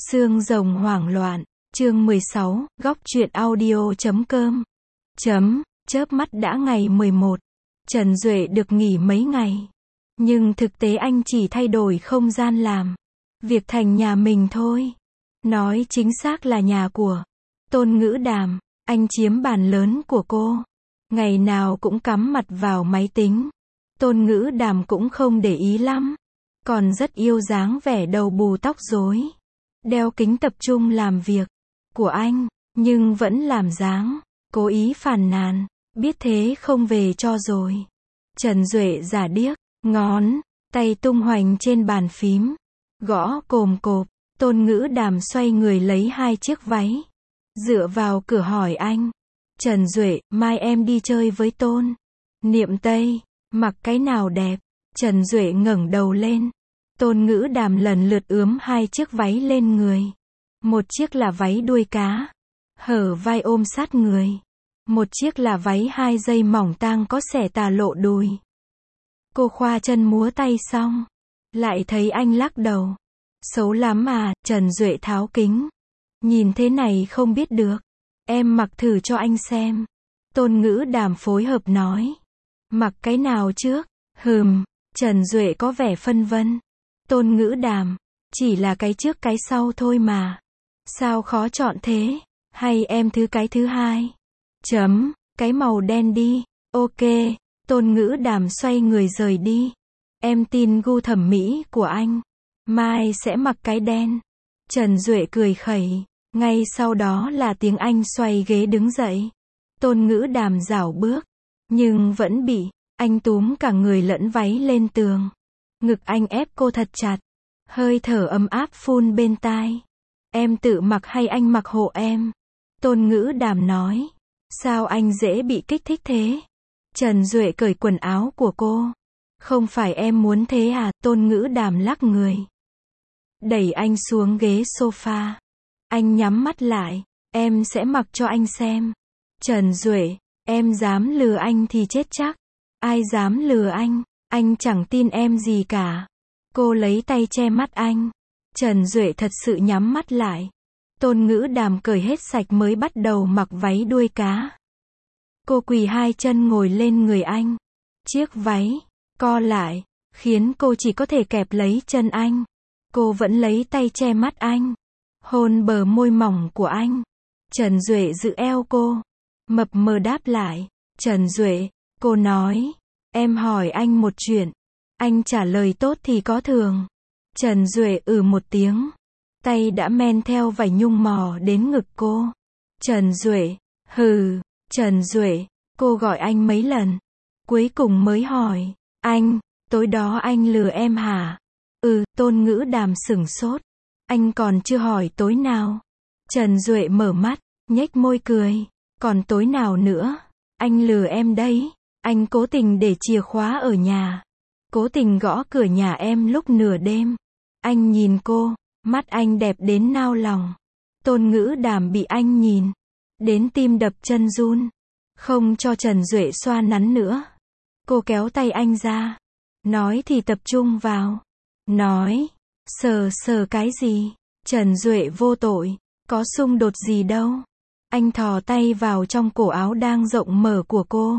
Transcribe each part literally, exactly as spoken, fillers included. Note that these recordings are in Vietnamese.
Xương rồng hoảng loạn, chương mười sáu, góc truyện audio chấm com. Chấm, chớp mắt đã ngày mười một. Trần Duệ được nghỉ mấy ngày. Nhưng thực tế anh chỉ thay đổi không gian làm việc thành nhà mình thôi. Nói chính xác là nhà của Tôn Ngữ Đàm, anh chiếm bàn lớn của cô. Ngày nào cũng cắm mặt vào máy tính. Tôn Ngữ Đàm cũng không để ý lắm. Còn rất yêu dáng vẻ đầu bù tóc rối. Đeo kính tập trung làm việc của anh, nhưng vẫn làm dáng cố ý phàn nàn, biết thế không về cho rồi. Trần Duệ giả điếc, ngón tay tung hoành trên bàn phím, gõ cồm cộp. Tôn Ngữ Đàm xoay người lấy hai chiếc váy, dựa vào cửa hỏi anh. Trần Duệ, mai em đi chơi với Tôn Niệm Tây, mặc cái nào đẹp? Trần Duệ ngẩng đầu lên. Tôn Ngữ Đàm lần lượt ướm hai chiếc váy lên người. Một chiếc là váy đuôi cá, hở vai ôm sát người. Một chiếc là váy hai dây mỏng tang có xẻ tà lộ đùi. Cô khoa chân múa tay xong, lại thấy anh lắc đầu. Xấu lắm à, Trần Duệ tháo kính. Nhìn thế này không biết được. Em mặc thử cho anh xem. Tôn Ngữ Đàm phối hợp nói. Mặc cái nào trước? Hừm, Trần Duệ có vẻ phân vân. Tôn Ngữ Đàm, chỉ là cái trước cái sau thôi mà. Sao khó chọn thế? Hay em thứ cái thứ hai? Chấm, cái màu đen đi. Ok, Tôn Ngữ Đàm xoay người rời đi. Em tin gu thẩm mỹ của anh. Mai sẽ mặc cái đen. Trần Duệ cười khẩy. Ngay sau đó là tiếng anh xoay ghế đứng dậy. Tôn Ngữ Đàm rảo bước, nhưng vẫn bị anh túm cả người lẫn váy lên tường. Ngực anh ép cô thật chặt. Hơi thở ấm áp phun bên tai. Em tự mặc hay anh mặc hộ em? Tôn Ngữ Đàm nói. Sao anh dễ bị kích thích thế? Trần Duệ cởi quần áo của cô. Không phải em muốn thế à? Tôn Ngữ Đàm lắc người, đẩy anh xuống ghế sofa. Anh nhắm mắt lại. Em sẽ mặc cho anh xem. Trần Duệ, em dám lừa anh thì chết chắc. Ai dám lừa anh? Anh chẳng tin em gì cả. Cô lấy tay che mắt anh. Trần Duệ thật sự nhắm mắt lại. Tôn Ngữ Đàm cởi hết sạch mới bắt đầu mặc váy đuôi cá. Cô quỳ hai chân ngồi lên người anh. Chiếc váy co lại, khiến cô chỉ có thể kẹp lấy chân anh. Cô vẫn lấy tay che mắt anh, hôn bờ môi mỏng của anh. Trần Duệ giữ eo cô, mập mờ đáp lại. Trần Duệ, cô nói. Em hỏi anh một chuyện. Anh trả lời tốt thì có thường. Trần Duệ ừ một tiếng. Tay đã men theo vảy nhung mò đến ngực cô. Trần Duệ, hừ. Trần Duệ, cô gọi anh mấy lần. Cuối cùng mới hỏi. Anh, tối đó anh lừa em hả? Ừ, Tôn Ngữ Đàm sửng sốt. Anh còn chưa hỏi tối nào. Trần Duệ mở mắt, nhếch môi cười. Còn tối nào nữa? Anh lừa em đấy. Anh cố tình để chìa khóa ở nhà. Cố tình gõ cửa nhà em lúc nửa đêm. Anh nhìn cô, mắt anh đẹp đến nao lòng. Tôn Ngữ Đàm bị anh nhìn đến tim đập chân run. Không cho Trần Duệ xoa nắn nữa. Cô kéo tay anh ra. Nói thì tập trung vào. Nói. Sờ sờ cái gì? Trần Duệ vô tội. Có xung đột gì đâu. Anh thò tay vào trong cổ áo đang rộng mở của cô.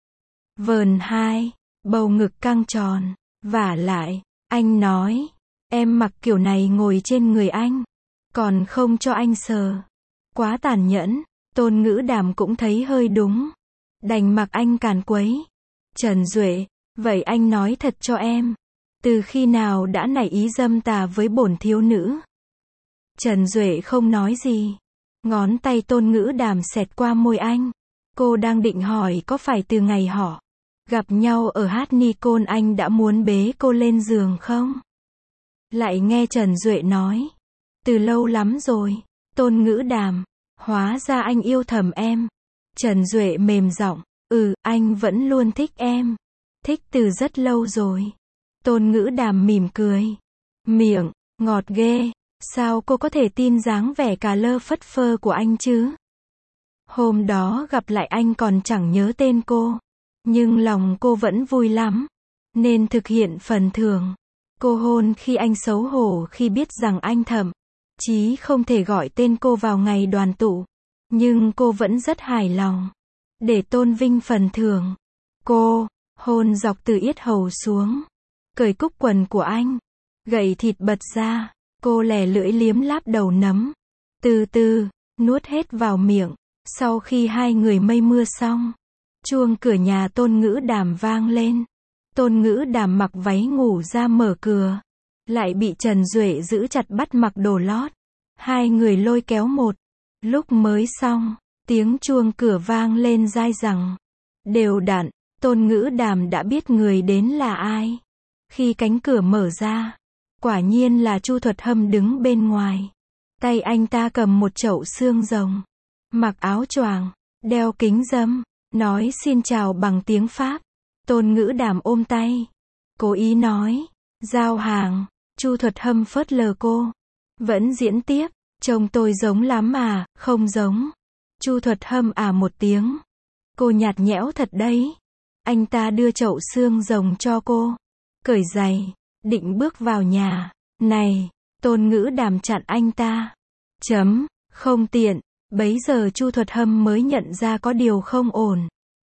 Vờn hai. Bầu ngực căng tròn. Vả lại. Anh nói. Em mặc kiểu này ngồi trên người anh. Còn không cho anh sờ. Quá tàn nhẫn. Tôn Ngữ Đàm cũng thấy hơi đúng. Đành mặc anh càn quấy. Trần Duệ, vậy anh nói thật cho em. Từ khi nào đã nảy ý dâm tà với bổn thiếu nữ? Trần Duệ không nói gì. Ngón tay Tôn Ngữ Đàm xẹt qua môi anh. Cô đang định hỏi có phải từ ngày họ gặp nhau ở hát Nikon anh đã muốn bế cô lên giường không? Lại nghe Trần Duệ nói. Từ lâu lắm rồi. Tôn Ngữ Đàm, hóa ra anh yêu thầm em. Trần Duệ mềm giọng. Ừ, anh vẫn luôn thích em. Thích từ rất lâu rồi. Tôn Ngữ Đàm mỉm cười. Miệng, ngọt ghê. Sao cô có thể tin dáng vẻ cà lơ phất phơ của anh chứ? Hôm đó gặp lại anh còn chẳng nhớ tên cô. Nhưng lòng cô vẫn vui lắm. Nên thực hiện phần thưởng. Cô hôn khi anh xấu hổ khi biết rằng anh thầm chí không thể gọi tên cô vào ngày đoàn tụ. Nhưng cô vẫn rất hài lòng. Để tôn vinh phần thưởng, cô hôn dọc từ yết hầu xuống, cởi cúc quần của anh, gậy thịt bật ra, cô lè lưỡi liếm láp đầu nấm, từ từ nuốt hết vào miệng. Sau khi hai người mây mưa xong, chuông cửa nhà Tôn Ngữ Đàm vang lên. Tôn Ngữ Đàm mặc váy ngủ ra mở cửa, lại bị Trần Duệ giữ chặt bắt mặc đồ lót. Hai người lôi kéo một lúc mới xong, tiếng chuông cửa vang lên dai dẳng, đều đặn. Tôn Ngữ Đàm đã biết người đến là ai. Khi cánh cửa mở ra, quả nhiên là Chu Thuật Hâm đứng bên ngoài. Tay anh ta cầm một chậu xương rồng, mặc áo choàng, đeo kính râm, nói xin chào bằng tiếng Pháp. Tôn Ngữ Đàm ôm tay, cố ý nói, giao hàng. Chu Thuật Hâm phớt lờ cô, vẫn diễn tiếp, trông tôi giống lắm mà, không giống. Chu Thuật Hâm à một tiếng, cô nhạt nhẽo thật đấy. Anh ta đưa chậu xương rồng cho cô, cởi giày, định bước vào nhà. Này, Tôn Ngữ Đàm chặn anh ta. Chấm, không tiện. Bấy giờ Chu Thuật Hâm mới nhận ra có điều không ổn.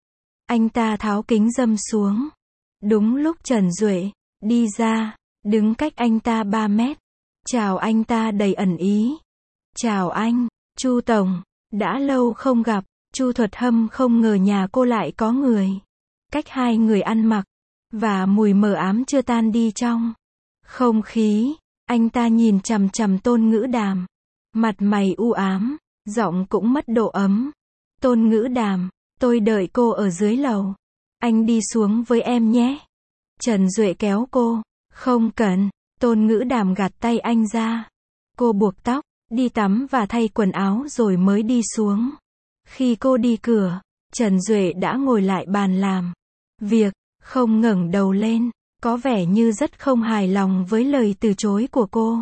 Anh ta tháo kính râm xuống. Đúng lúc Trần Duệ đi ra, đứng cách anh ta ba mét. Chào anh ta đầy ẩn ý. Chào anh, Chu Tổng, đã lâu không gặp. Chu Thuật Hâm không ngờ nhà cô lại có người. Cách hai người ăn mặc, và mùi mờ ám chưa tan đi trong không khí. Anh ta nhìn chằm chằm Tôn Ngữ Đàm, mặt mày u ám, giọng cũng mất độ ấm. Tôn Ngữ Đàm, tôi đợi cô ở dưới lầu. Anh đi xuống với em nhé. Trần Duệ kéo cô. Không cần. Tôn Ngữ Đàm gạt tay anh ra. Cô buộc tóc, đi tắm và thay quần áo rồi mới đi xuống. Khi cô đi cửa, Trần Duệ đã ngồi lại bàn làm việc, không ngẩng đầu lên, có vẻ như rất không hài lòng với lời từ chối của cô.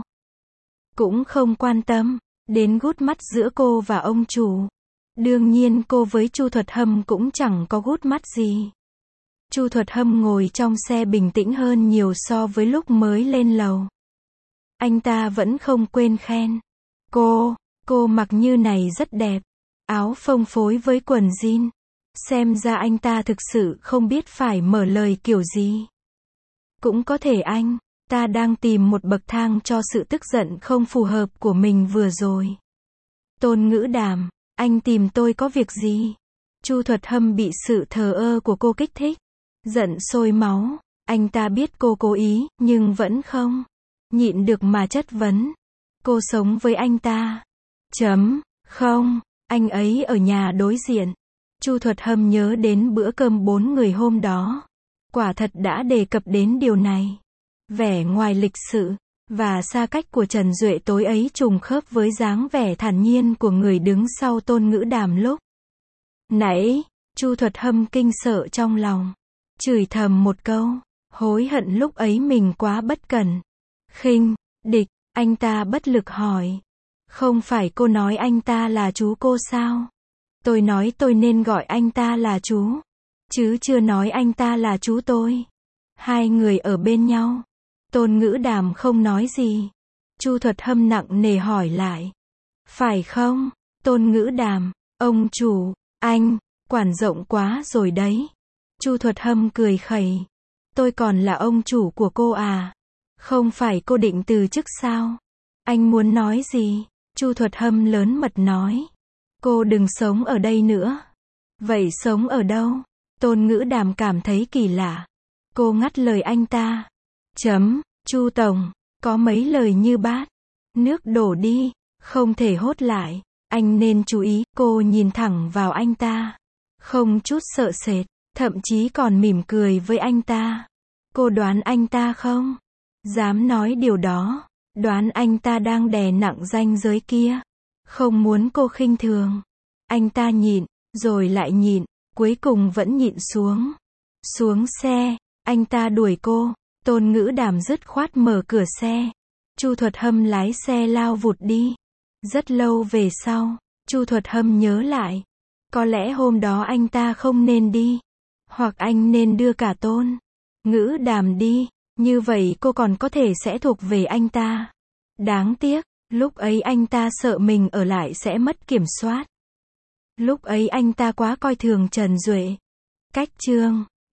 Cũng không quan tâm đến gút mắt giữa cô và ông chủ. Đương nhiên cô với Chu Thuật Hâm cũng chẳng có gút mắt gì. Chu Thuật Hâm ngồi trong xe bình tĩnh hơn nhiều so với lúc mới lên lầu. Anh ta vẫn không quên khen. Cô, cô mặc như này rất đẹp. Áo phông phối với quần jean. Xem ra anh ta thực sự không biết phải mở lời kiểu gì. Cũng có thể anh ta đang tìm một bậc thang cho sự tức giận không phù hợp của mình vừa rồi. Tôn Ngữ Đàm, anh tìm tôi có việc gì? Chu Thuật Hâm bị sự thờ ơ của cô kích thích, giận sôi máu. Anh ta biết cô cố ý, nhưng vẫn không nhịn được mà chất vấn. Cô sống với anh ta? Chấm, không, anh ấy ở nhà đối diện. Chu Thuật Hâm nhớ đến bữa cơm bốn người hôm đó. Quả thật đã đề cập đến điều này. Vẻ ngoài lịch sự và xa cách của Trần Duệ tối ấy trùng khớp với dáng vẻ thản nhiên của người đứng sau Tôn Ngữ Đàm lúc nãy. Chu Thuật Hâm kinh sợ trong lòng, chửi thầm một câu, hối hận lúc ấy mình quá bất cẩn, khinh địch. Anh ta bất lực hỏi, không phải cô nói anh ta là chú cô sao? Tôi nói tôi nên gọi anh ta là chú, chứ chưa nói anh ta là chú tôi. Hai người ở bên nhau. Tôn Ngữ Đàm không nói gì. Chu Thuật Hâm nặng nề hỏi lại, phải không? Tôn Ngữ Đàm, ông chủ, anh quản rộng quá rồi đấy. Chu Thuật Hâm cười khẩy, tôi còn là ông chủ của cô à? Không phải cô định từ chức sao? Anh muốn nói gì? Chu Thuật Hâm lớn mật nói, cô đừng sống ở đây nữa. Vậy sống ở đâu? Tôn Ngữ Đàm cảm thấy kỳ lạ. Cô ngắt lời anh ta. Chấm, Chu Tổng, có mấy lời như bát nước đổ đi, không thể hốt lại. Anh nên chú ý. Cô nhìn thẳng vào anh ta, không chút sợ sệt, thậm chí còn mỉm cười với anh ta. Cô đoán anh ta không dám nói điều đó. Đoán anh ta đang đè nặng ranh giới kia, không muốn cô khinh thường. Anh ta nhịn, rồi lại nhịn, cuối cùng vẫn nhịn xuống. Xuống xe, anh ta đuổi cô. Tôn Ngữ Đàm dứt khoát mở cửa xe. Chu Thuật Hâm lái xe lao vụt đi. Rất lâu về sau, Chu Thuật Hâm nhớ lại, có lẽ hôm đó anh ta không nên đi, hoặc anh nên đưa cả Tôn Ngữ Đàm đi, như vậy cô còn có thể sẽ thuộc về anh ta. Đáng tiếc, Lúc ấy anh ta sợ mình ở lại sẽ mất kiểm soát. Lúc ấy anh ta quá coi thường Trần Duệ. Cách chương